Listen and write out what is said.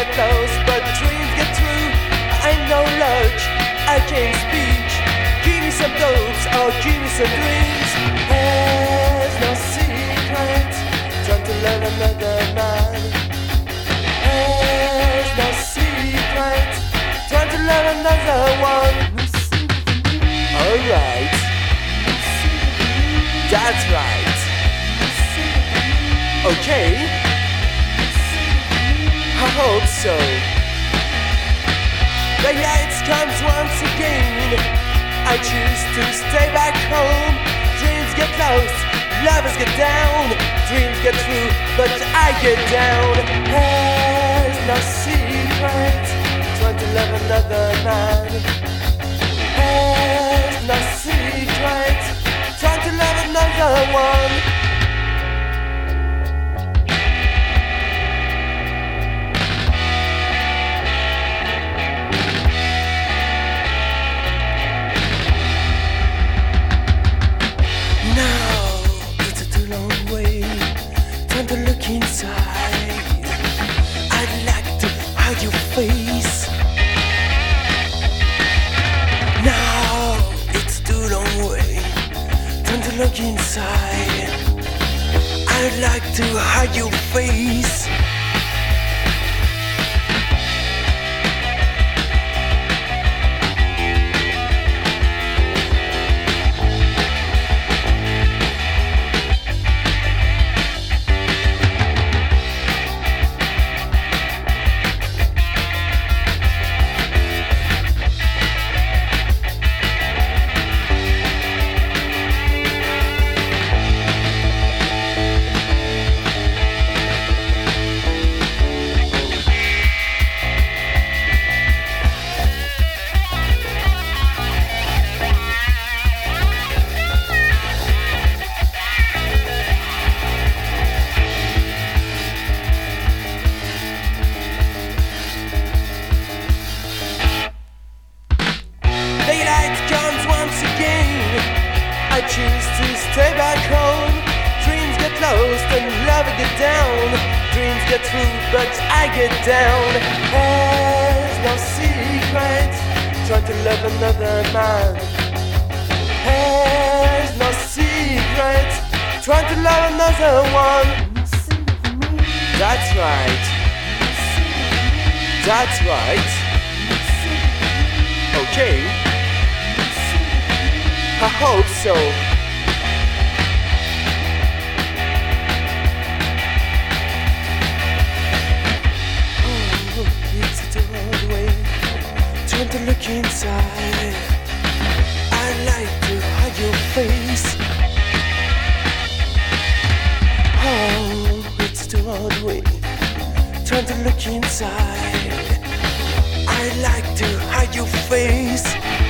get close, but dreams get through. I ain't no lurch, I can't speak. Give me some dopes or give me some dreams. There's no secret, trying to love another man. There's no secret, trying to love another one. Alright, that's right. Okay, I hope so. The lights comes once again. I choose to stay back home. Dreams get close, lovers get down. Dreams get through, but I get down. There's no secret, trying to love another man. There's no secret, trying to love another one. To look inside, I'd like to hide your face. Now it's too long way. Time to look inside, I'd like to hide your face. Daylight comes once again. I choose to stay back home. Dreams get lost and love get down. Dreams get through, but I get down. There's no secret, trying to love another man. There's no secret, trying to love another one. That's right. That's right. Okay, I hope so. Oh, it's the wrong way. Trying to look inside, I'd like to hide your face. Oh, it's the wrong way. Trying to look inside, I'd like to hide your face.